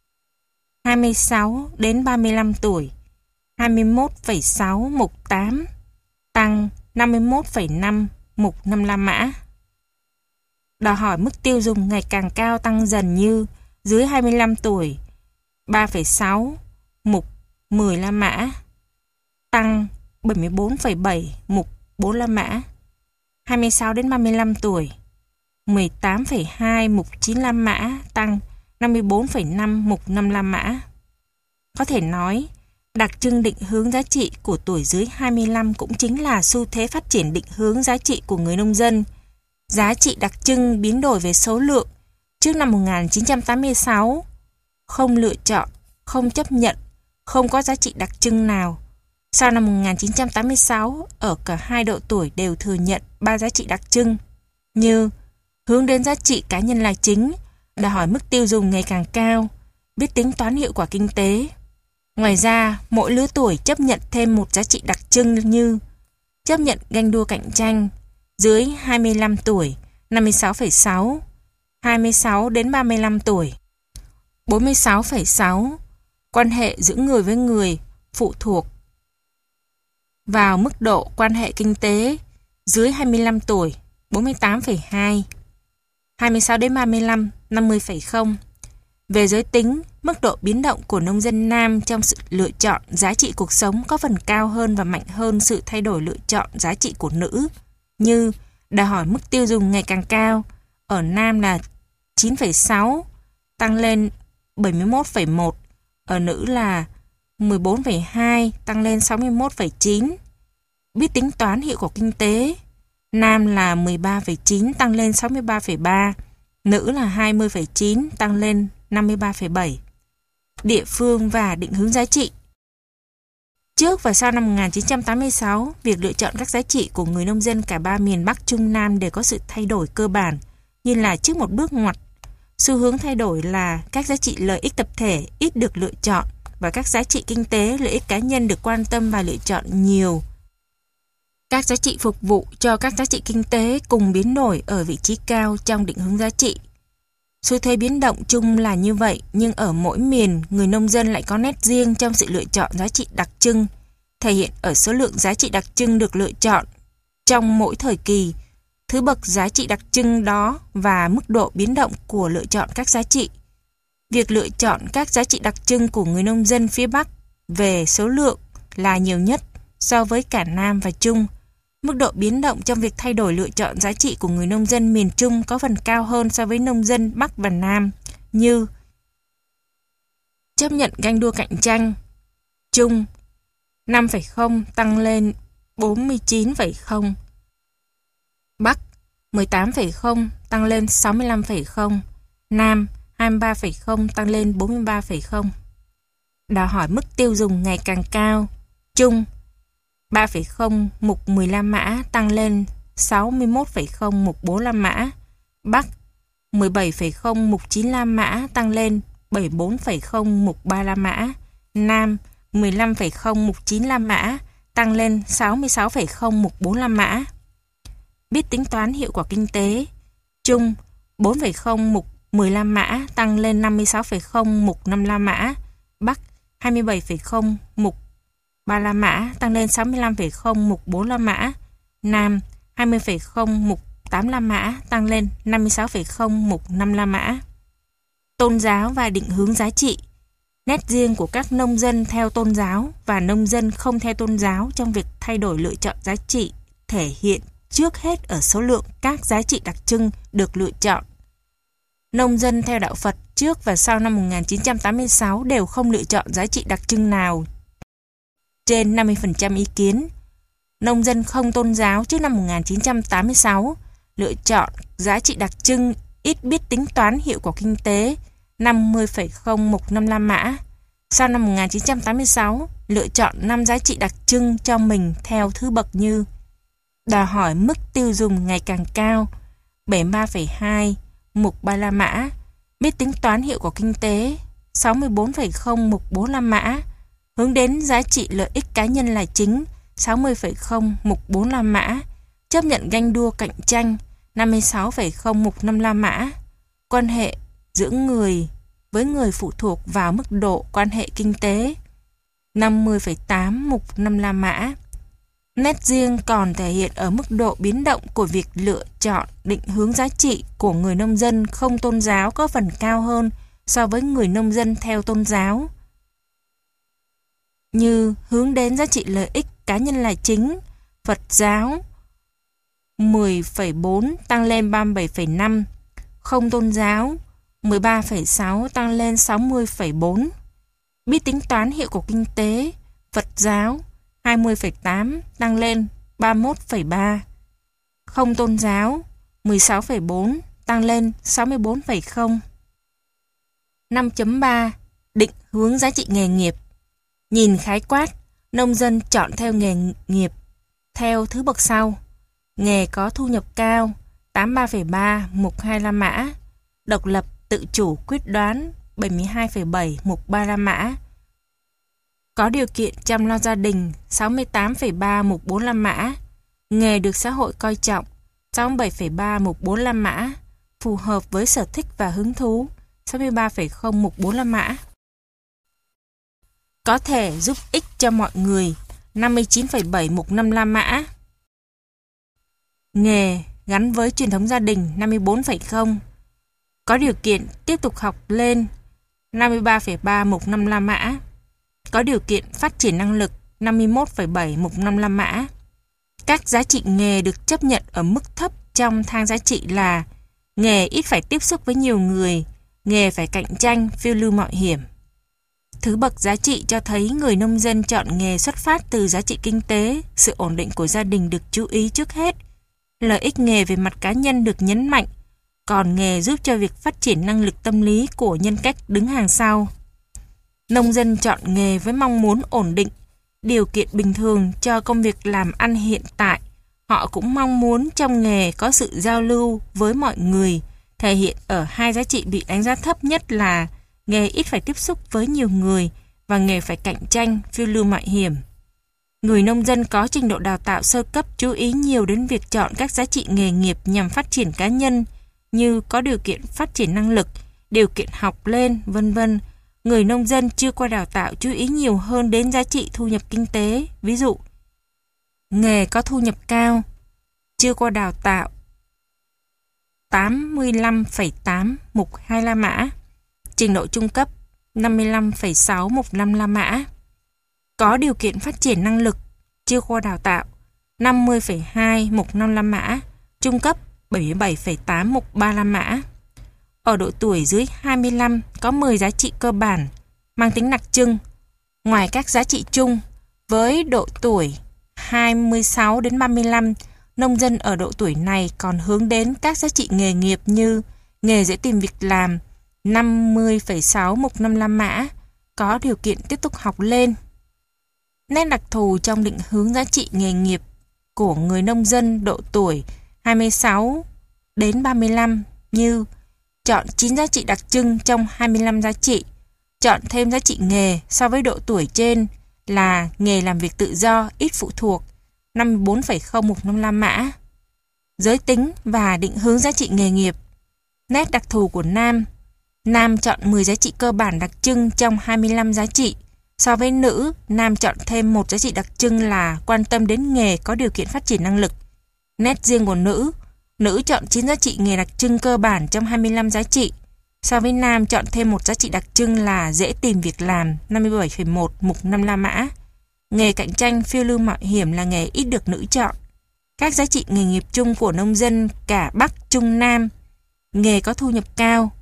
26 đến 35 tuổi 21,6 mục 8, tăng 51,5 mục 5 La Mã. Đòi hỏi mức tiêu dùng ngày càng cao tăng dần như dưới 25 tuổi 3,6 mục 10 La Mã, tăng 74,7 mục 4 La Mã. 26 đến 35 tuổi 18,2 mục 9 La Mã, tăng 54,5 mục 5 La Mã. Có thể nói, đặc trưng định hướng giá trị của tuổi dưới 25 cũng chính là xu thế phát triển định hướng giá trị của người nông dân. Giá trị đặc trưng biến đổi về số lượng trước năm 1986, không lựa chọn, không chấp nhận, không có giá trị đặc trưng nào. Sau năm 1986, ở cả hai độ tuổi đều thừa nhận 3 giá trị đặc trưng, như hướng đến giá trị cá nhân là chính, đòi hỏi mức tiêu dùng ngày càng cao, biết tính toán hiệu quả kinh tế. Ngoài ra, mỗi lứa tuổi chấp nhận thêm một giá trị đặc trưng như chấp nhận ganh đua cạnh tranh, dưới 25 tuổi 56,6, 26 đến 35 tuổi 46,6. Quan hệ giữa người với người phụ thuộc vào mức độ quan hệ kinh tế, dưới 25 tuổi 48,2, 26 đến 35 50,0. Về giới tính, mức độ biến động của nông dân nam trong sự lựa chọn giá trị cuộc sống có phần cao hơn và mạnh hơn sự thay đổi lựa chọn giá trị của nữ, như đòi hỏi mức tiêu dùng ngày càng cao, ở nam là 9,6, tăng lên 71,1, ở nữ là 14,2, tăng lên 61,9. Biết tính toán hiệu quả kinh tế, nam là 13,9, tăng lên 63,3, nữ là 20,9, tăng lên 53,7. Địa phương và định hướng giá trị. Trước và sau năm 1986, việc lựa chọn các giá trị của người nông dân cả ba miền Bắc Trung Nam đều có sự thay đổi cơ bản, như là trước một bước ngoặt. Xu hướng thay đổi là các giá trị lợi ích tập thể ít được lựa chọn và các giá trị kinh tế, lợi ích cá nhân được quan tâm và lựa chọn nhiều. Các giá trị phục vụ cho các giá trị kinh tế cùng biến đổi ở vị trí cao trong định hướng giá trị. Xu thế biến động chung là như vậy, nhưng ở mỗi miền, người nông dân lại có nét riêng trong sự lựa chọn giá trị đặc trưng, thể hiện ở số lượng giá trị đặc trưng được lựa chọn trong mỗi thời kỳ, thứ bậc giá trị đặc trưng đó và mức độ biến động của lựa chọn các giá trị. Việc lựa chọn các giá trị đặc trưng của người nông dân phía Bắc về số lượng là nhiều nhất so với cả Nam và Trung. Mức độ biến động trong việc thay đổi lựa chọn giá trị của người nông dân miền Trung có phần cao hơn so với nông dân Bắc và Nam, như chấp nhận ganh đua cạnh tranh, Trung 5,0 tăng lên 49,0, Bắc 18,0 tăng lên 65,0, Nam 23,0 tăng lên 43,0. Đòi hỏi mức tiêu dùng ngày càng cao, Trung 3,0 mục 15 mã tăng lên 61,0 mục 45 mã, Bắc 17,0 mục 95 mã tăng lên 74,0 mục 35 mã, Nam 15,0 mục 95 mã tăng lên 66,0 mục 45 mã. Biết tính toán hiệu quả kinh tế, Trung 4,0 mục 15 mã tăng lên 56,0 mục 55 mã, Bắc 27,0 mục 35 mã tăng lên 65,0 mục 45 mã, Nam 20,0 mục 85 mã tăng lên 56,0 mục 55 mã. Tôn giáo và định hướng giá trị. Nét riêng của các nông dân theo tôn giáo và nông dân không theo tôn giáo trong việc thay đổi lựa chọn giá trị thể hiện trước hết ở số lượng các giá trị đặc trưng được lựa chọn. Nông dân theo đạo Phật trước và sau năm 1986 đều không lựa chọn giá trị đặc trưng nào trên 50% ý kiến. Nông dân không tôn giáo trước năm 1986 lựa chọn giá trị đặc trưng ít biết tính toán hiệu quả kinh tế 50,0 mục 55 mã. Sau năm 1986 lựa chọn 5 giá trị đặc trưng cho mình theo thứ bậc như đòi hỏi mức tiêu dùng ngày càng cao 73,2 mục 35 mã, biết tính toán hiệu quả kinh tế 64,0 mục 45 mã, hướng đến giá trị lợi ích cá nhân là chính 60,0 mục 45 mã, chấp nhận ganh đua cạnh tranh 56,0 mục 55 mã, quan hệ giữa người với người phụ thuộc vào mức độ quan hệ kinh tế 50,8 mục 55 mã. Nét riêng còn thể hiện ở mức độ biến động của việc lựa chọn định hướng giá trị của người nông dân không tôn giáo có phần cao hơn so với người nông dân theo tôn giáo, như hướng đến giá trị lợi ích cá nhân là chính, Phật giáo 10,4 tăng lên 37,5, không tôn giáo 13,6 tăng lên 60,4, biết tính toán hiệu quả kinh tế, Phật giáo 20,8 tăng lên 31,3, không tôn giáo 16,4 tăng lên 64,0. 5.3 Định hướng giá trị nghề nghiệp. Nhìn khái quát, nông dân chọn theo nghề nghiệp theo thứ bậc sau: nghề có thu nhập cao 83,3 mục 25 mã, độc lập tự chủ quyết đoán 72,7 mục 35 mã, có điều kiện chăm lo gia đình 68,3 mục 45 mã, nghề được xã hội coi trọng 67,3 mục 45 mã, phù hợp với sở thích và hứng thú 63,0 mục 45 mã, có thể giúp ích cho mọi người 59,7 mục 55 mã, nghề gắn với truyền thống gia đình 54,0, có điều kiện tiếp tục học lên 53,3 mục 55 mã, có điều kiện phát triển năng lực 51,7 mục 55 mã. Các giá trị nghề được chấp nhận ở mức thấp trong thang giá trị là nghề ít phải tiếp xúc với nhiều người, nghề phải cạnh tranh, phiêu lưu mạo hiểm. Thứ bậc giá trị cho thấy người nông dân chọn nghề xuất phát từ giá trị kinh tế, sự ổn định của gia đình được chú ý trước hết. Lợi ích nghề về mặt cá nhân được nhấn mạnh, còn nghề giúp cho việc phát triển năng lực tâm lý của nhân cách đứng hàng sau. Nông dân chọn nghề với mong muốn ổn định, điều kiện bình thường cho công việc làm ăn hiện tại. Họ cũng mong muốn trong nghề có sự giao lưu với mọi người, thể hiện ở hai giá trị bị đánh giá thấp nhất là nghề ít phải tiếp xúc với nhiều người và nghề phải cạnh tranh, phiêu lưu mạo hiểm. Người nông dân có trình độ đào tạo sơ cấp chú ý nhiều đến việc chọn các giá trị nghề nghiệp nhằm phát triển cá nhân, như có điều kiện phát triển năng lực, điều kiện học lên, vân vân. Người nông dân chưa qua đào tạo chú ý nhiều hơn đến giá trị thu nhập kinh tế, ví dụ nghề có thu nhập cao, chưa qua đào tạo 85,8 mục 25 mã, Trình độ trung cấp 55,6 một năm La Mã. Có điều kiện phát triển năng lực chưa qua đào tạo 50,2 một năm La Mã. Trung cấp 77,8 một ba La Mã. Ở độ tuổi dưới 25 có 10 giá trị cơ bản mang tính đặc trưng. Ngoài các giá trị chung, với độ tuổi 26 đến 35, nông dân ở độ tuổi này còn hướng đến các giá trị nghề nghiệp như nghề dễ tìm việc làm 50,6 một năm La Mã, có điều kiện tiếp tục học lên. Nét đặc thù trong định hướng giá trị nghề nghiệp của người nông dân độ tuổi 26 đến 35 như chọn 9 giá trị đặc trưng trong 25 giá trị, chọn thêm giá trị nghề so với độ tuổi trên là nghề làm việc tự do, ít phụ thuộc 54,0 một năm La Mã. Giới tính và định hướng giá trị nghề nghiệp. Nét đặc thù của nam. Nam chọn 10 giá trị cơ bản đặc trưng trong 25 giá trị. So với nữ, nam chọn thêm một giá trị đặc trưng là quan tâm đến nghề có điều kiện phát triển năng lực. Nét riêng của nữ. Nữ chọn 9 giá trị nghề đặc trưng cơ bản trong 25 giá trị. So với nam chọn thêm một giá trị đặc trưng là dễ tìm việc làm 57,1 một năm La Mã. Nghề cạnh tranh phiêu lưu mạo hiểm là nghề ít được nữ chọn. Các giá trị nghề nghiệp chung của nông dân cả Bắc, Trung, Nam. Nghề có thu nhập cao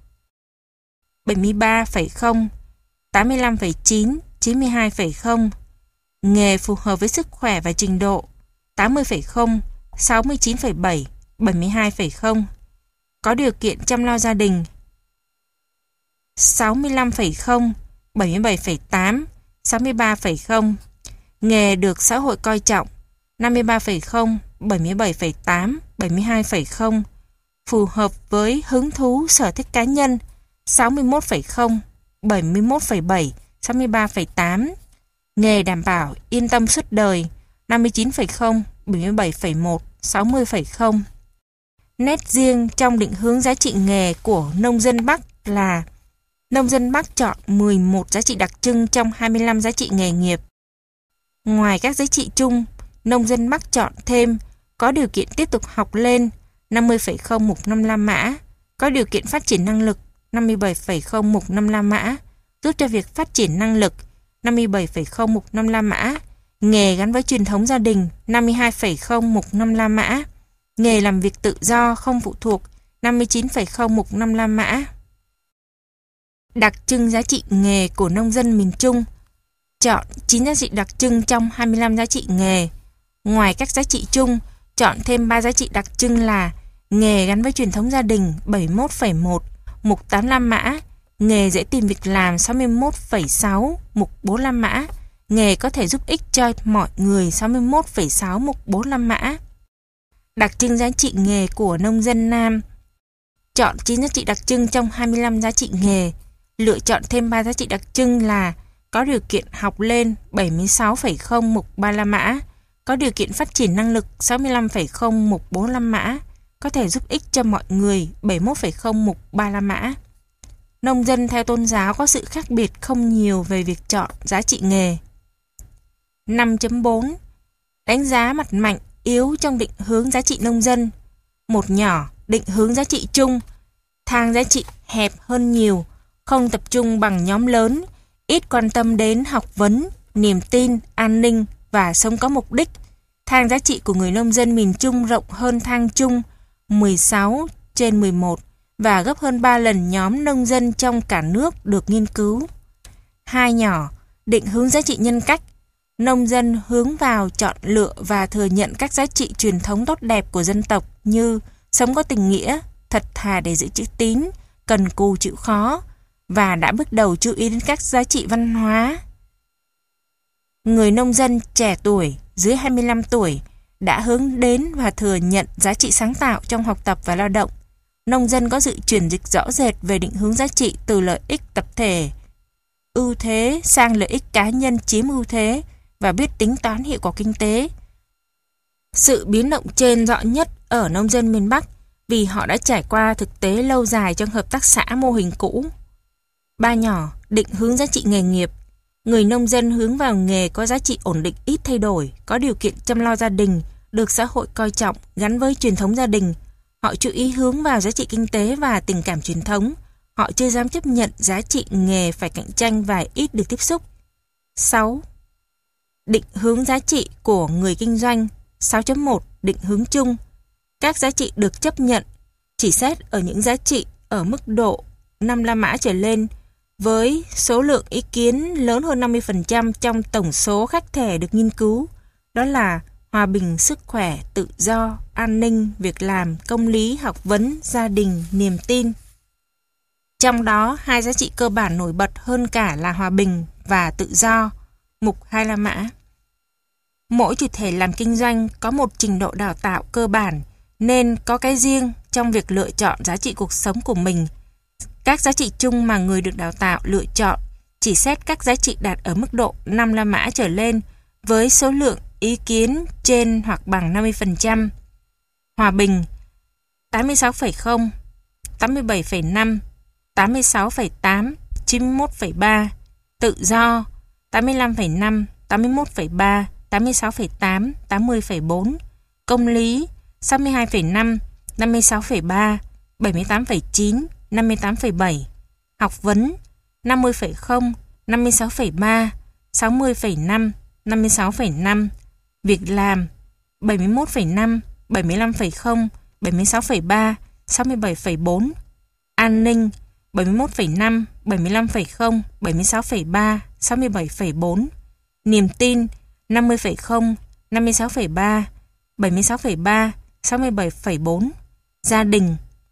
73,0, 85,9, 92,0. Nghề phù hợp với sức khỏe và trình độ 80,0, 69,7, 72,0. Có điều kiện chăm lo gia đình 65,0, 77,8, 63,0. Nghề được xã hội coi trọng 53,0, 77,8, 72,0. Phù hợp với hứng thú sở thích cá nhân 61,0, 71,7, 63,8. Nghề đảm bảo yên tâm suốt đời 59,0, 77,1, 60,0. Nét riêng trong định hướng giá trị nghề của nông dân Bắc là nông dân Bắc chọn 11 giá trị đặc trưng trong 25 giá trị nghề nghiệp. Ngoài các giá trị chung, nông dân Bắc chọn thêm có điều kiện tiếp tục học lên 50,0 một năm La Mã, có điều kiện phát triển năng lực 57,0 một năm La Mã, giúp cho việc phát triển năng lực 57,0 một năm La Mã, nghề gắn với truyền thống gia đình 52,0 một năm La Mã, nghề làm việc tự do không phụ thuộc 59,0 một năm La Mã. Đặc trưng giá trị nghề của nông dân miền Trung. Chọn 9 giá trị đặc trưng trong 25 giá trị nghề. Ngoài các giá trị chung, chọn thêm 3 giá trị đặc trưng là nghề gắn với truyền thống gia đình 71,1, mục 85 mã, nghề dễ tìm việc làm 61,6, mục 45 mã, nghề có thể giúp ích cho mọi người 61,6, mục 45 mã. Đặc trưng giá trị nghề của nông dân Nam. Chọn 9 giá trị đặc trưng trong 25 giá trị nghề. Lựa chọn thêm 3 giá trị đặc trưng là có điều kiện học lên 76,0 mục 35 mã, có điều kiện phát triển năng lực 65,0 mục 45 mã, có thể giúp ích cho mọi người 71,0 mục 35 mã. Nông dân theo tôn giáo có sự khác biệt không nhiều về việc chọn giá trị nghề. 5.4 Đánh giá mặt mạnh, yếu trong định hướng giá trị nông dân. Một nhỏ, định hướng giá trị chung, thang giá trị hẹp hơn nhiều, không tập trung bằng nhóm lớn, ít quan tâm đến học vấn, niềm tin, an ninh và sống có mục đích. Thang giá trị của người nông dân miền Trung rộng hơn thang chung 16/11 và gấp hơn 3 lần nhóm nông dân trong cả nước được nghiên cứu. 2 nhỏ, định hướng giá trị nhân cách. Nông dân hướng vào chọn lựa và thừa nhận các giá trị truyền thống tốt đẹp của dân tộc như sống có tình nghĩa, thật thà để giữ chữ tín, cần cù chịu khó, và đã bước đầu chú ý đến các giá trị văn hóa. Người nông dân trẻ tuổi, dưới 25 tuổi, đã hướng đến và thừa nhận giá trị sáng tạo trong học tập và lao động. Nông dân có sự chuyển dịch rõ rệt về định hướng giá trị từ lợi ích tập thể ưu thế sang lợi ích cá nhân chiếm ưu thế và biết tính toán hiệu quả kinh tế. Sự biến động trên rõ nhất ở nông dân miền Bắc vì họ đã trải qua thực tế lâu dài trong hợp tác xã mô hình cũ. 3 nhỏ, định hướng giá trị nghề nghiệp. Người nông dân hướng vào nghề có giá trị ổn định ít thay đổi, có điều kiện chăm lo gia đình, được xã hội coi trọng, gắn với truyền thống gia đình. Họ chú ý hướng vào giá trị kinh tế và tình cảm truyền thống, Họ chưa dám chấp nhận giá trị nghề phải cạnh tranh và ít được tiếp xúc. 6. Định hướng giá trị của người kinh doanh. 6.1. Định hướng chung. Các giá trị được chấp nhận chỉ xét ở những giá trị ở mức độ 5 La Mã trở lên, với số lượng ý kiến lớn hơn 50% trong tổng số khách thẻ được nghiên cứu. Đó là hòa bình, sức khỏe, tự do, an ninh, việc làm, công lý, học vấn, gia đình, niềm tin. Trong đó, hai giá trị cơ bản nổi bật hơn cả là hòa bình và tự do. Mục 2 La Mã. Mỗi chủ thể làm kinh doanh có một trình độ đào tạo cơ bản nên có cái riêng trong việc lựa chọn giá trị cuộc sống của mình. Các giá trị chung mà người được đào tạo lựa chọn chỉ xét các giá trị đạt ở mức độ 5 La Mã trở lên với số lượng ý kiến trên hoặc bằng 50%. Hòa bình 86,0, 87,5, 86,8, 91,3. Tự do 85,5, 81,3, 86,8, 80,4. Công lý 62,5, 56,3, 78,9, 58,7. Học vấn 50,0, 56,3, 60,5, 56,5. Việc làm 71,5, 75,0, 76,3, 67,4. An ninh 71,5, 75,0, 76,3, 67,4. Niềm tin 50,0, 56,3, 76,3, 67,4. Gia đình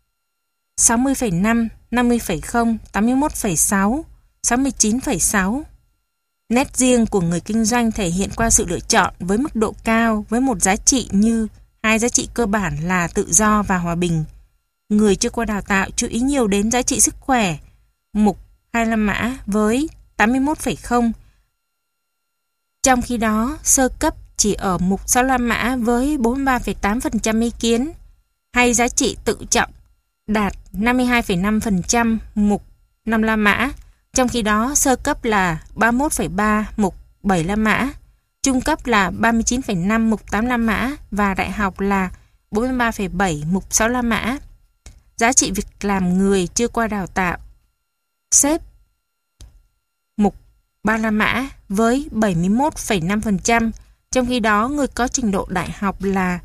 60,5, 50,0, 81,6, 69,6. Nét riêng của người kinh doanh thể hiện qua sự lựa chọn với mức độ cao với một giá trị như hai giá trị cơ bản là tự do và hòa bình. Người chưa qua đào tạo chú ý nhiều đến giá trị sức khỏe. Mục 2 La Mã với 81,0. Trong khi đó, sơ cấp chỉ ở mục 6 La Mã với 43,8% ý kiến. Hay giá trị tự trọng đạt 52,5% mục 5 La Mã. Trong khi đó, sơ cấp là 31,3 mục 7 La Mã, trung cấp là 39,5 mục 8 La Mã và đại học là 43,7 mục 6 La Mã. Giá trị việc làm người chưa qua đào tạo xếp mục 3 La Mã với 71,5%, trong khi đó người có trình độ đại học là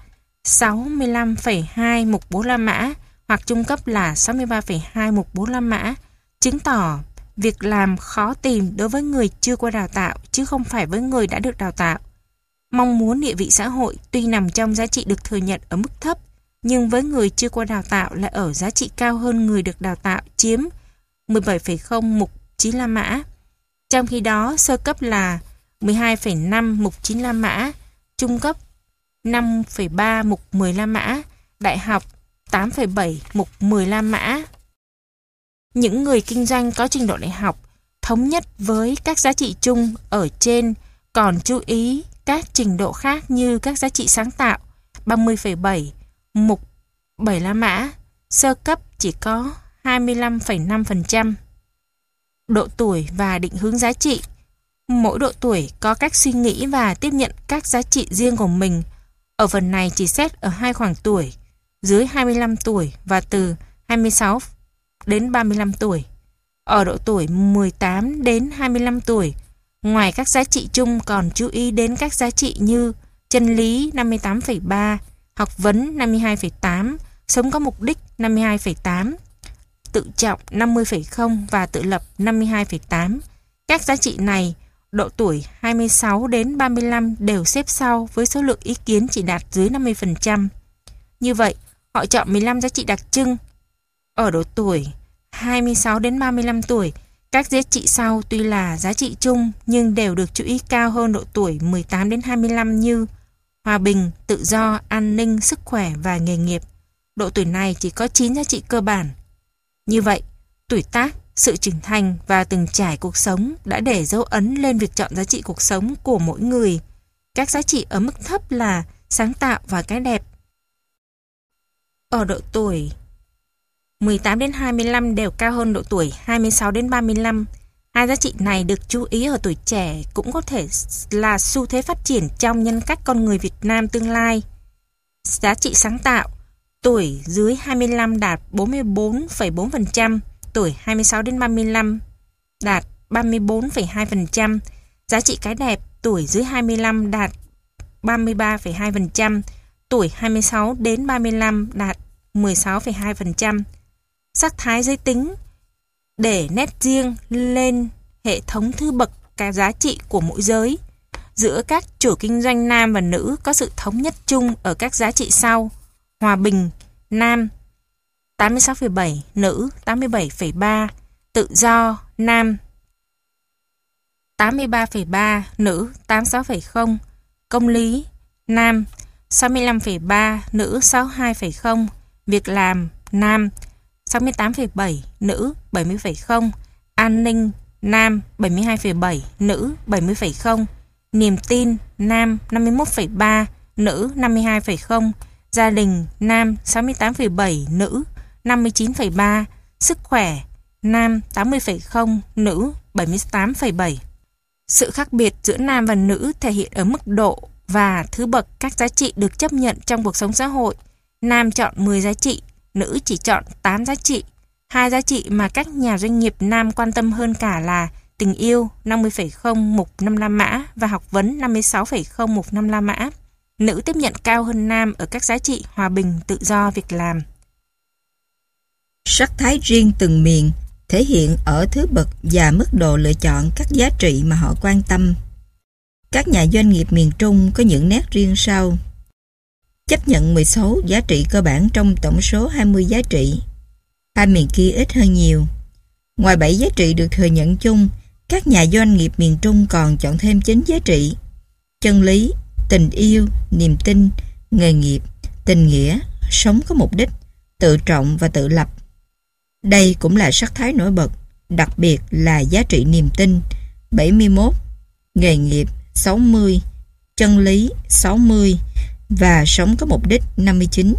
65,2 mục 4 La Mã hoặc trung cấp là 63,2 mục 4 La Mã, chứng tỏ việc làm khó tìm đối với người chưa qua đào tạo chứ không phải với người đã được đào tạo. Mong muốn địa vị xã hội tuy nằm trong giá trị được thừa nhận ở mức thấp, nhưng với người chưa qua đào tạo lại ở giá trị cao hơn người được đào tạo chiếm 17,0 mục 9 La Mã. Trong khi đó, sơ cấp là 12,5 mục 9 La Mã, trung cấp 5,3 mục 10 La Mã, đại học 8,7 mục 10 La Mã. Những người kinh doanh có trình độ đại học thống nhất với các giá trị chung ở trên, còn chú ý các trình độ khác như các giá trị sáng tạo 30,7 mục 7 La Mã, sơ cấp chỉ có 25,5%. Độ tuổi và định hướng giá trị. Mỗi độ tuổi có cách suy nghĩ và tiếp nhận các giá trị riêng của mình. Ở phần này chỉ xét ở hai khoảng tuổi, dưới 25 tuổi và từ 26 đến 35 tuổi. Ở độ tuổi 18 đến 25 tuổi, ngoài các giá trị chung còn chú ý đến các giá trị như chân lý 58,3, học vấn 52,8, sống có mục đích 52,8, tự trọng 50,0 và tự lập 52,8. Các giá trị này, độ tuổi 26 đến 35 đều xếp sau với số lượng ý kiến chỉ đạt dưới 50%. Như vậy, họ chọn 15 giá trị đặc trưng. Ở độ tuổi 26 đến 35 tuổi, các giá trị sau tuy là giá trị chung nhưng đều được chú ý cao hơn độ tuổi 18 đến 25 như hòa bình, tự do, an ninh, sức khỏe và nghề nghiệp. Độ tuổi này chỉ có 9 giá trị cơ bản. Như vậy, tuổi tác, sự trưởng thành và từng trải cuộc sống đã để dấu ấn lên việc chọn giá trị cuộc sống của mỗi người. Các giá trị ở mức thấp là sáng tạo và cái đẹp. Ở độ tuổi 18 đến 25 đều cao hơn độ tuổi 26 đến 35. Hai giá trị này được chú ý ở tuổi trẻ cũng có thể là xu thế phát triển trong nhân cách con người Việt Nam tương lai. Giá trị sáng tạo, tuổi dưới 25 đạt 44,4%, tuổi 26 đến 35 đạt 34,2%, giá trị cái đẹp tuổi dưới 25 đạt 33,2%, tuổi 26 đến 35 đạt 16,2%. Sắc thái giới tính để nét riêng lên hệ thống thứ bậc các giá trị của mỗi giới. Giữa các chủ kinh doanh nam và nữ có sự thống nhất chung ở các giá trị sau: hòa bình, nam 86,7, nữ 87,3, tự do, nam 83,3, nữ 86,0, công lý, nam 65,3, nữ 62,0, việc làm, nam 68,7, nữ 70,0, an ninh, nam 72,7, nữ 70,0, niềm tin, nam 51,3, nữ 52,0, gia đình, nam 68,7, nữ 59,3, sức khỏe, nam 80,0, nữ 78,7. Sự khác biệt giữa nam và nữ thể hiện ở mức độ và thứ bậc các giá trị được chấp nhận trong cuộc sống xã hội. Nam chọn 10 giá trị, nữ chỉ chọn 8 giá trị. Hai giá trị mà các nhà doanh nghiệp nam quan tâm hơn cả là tình yêu 50,0 mục 5 La Mã và học vấn 56,0 mục 5 La Mã. Nữ tiếp nhận cao hơn nam ở các giá trị hòa bình, tự do, việc làm. Sắc thái riêng từng miền thể hiện ở thứ bậc và mức độ lựa chọn các giá trị mà họ quan tâm. Các nhà doanh nghiệp miền Trung có những nét riêng sau: chấp nhận 16 giá trị cơ bản trong tổng số 20 giá trị. Hai miền kia ít hơn nhiều. Ngoài 7 giá trị được thừa nhận chung, các nhà doanh nghiệp miền Trung còn chọn thêm 9 giá trị: chân lý, tình yêu, niềm tin, nghề nghiệp, tình nghĩa, sống có mục đích, tự trọng và tự lập. Đây cũng là sắc thái nổi bật, đặc biệt là giá trị niềm tin 71, nghề nghiệp 60, chân lý 60 và sống có mục đích 59.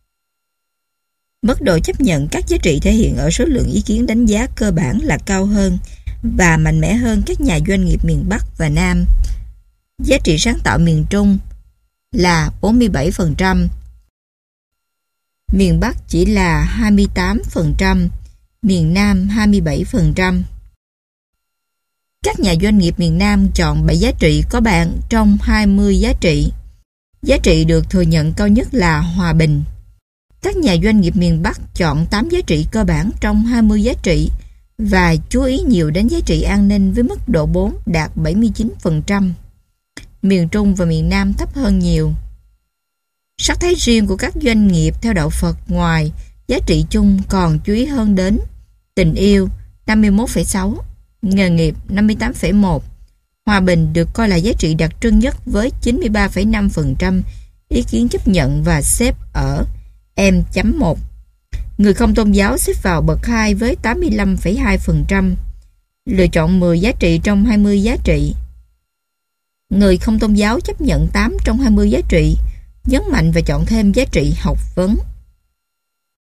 Mức độ chấp nhận các giá trị thể hiện ở số lượng ý kiến đánh giá cơ bản là cao hơn và mạnh mẽ hơn các nhà doanh nghiệp miền Bắc và Nam. Giá trị sáng tạo miền Trung là 47%, miền Bắc chỉ là 28%, miền Nam 27%. Các nhà doanh nghiệp miền Nam chọn 7 giá trị có bạn trong 20 giá trị. Giá trị được thừa nhận cao nhất là hòa bình. Các nhà doanh nghiệp miền Bắc chọn 8 giá trị cơ bản trong 20 giá trị và chú ý nhiều đến giá trị an ninh với mức độ 4 đạt 79%. Miền Trung và miền Nam thấp hơn nhiều. Sắc thái riêng của các doanh nghiệp theo đạo Phật ngoài giá trị chung còn chú ý hơn đến tình yêu 51,6, nghề nghiệp 58,1. Hòa bình được coi là giá trị đặc trưng nhất với 93,5% ý kiến chấp nhận và xếp ở M.1. Người không tôn giáo xếp vào bậc 2 với 85,2%. Lựa chọn 10 giá trị trong 20 giá trị. Người không tôn giáo chấp nhận 8 trong 20 giá trị, nhấn mạnh và chọn thêm giá trị học vấn.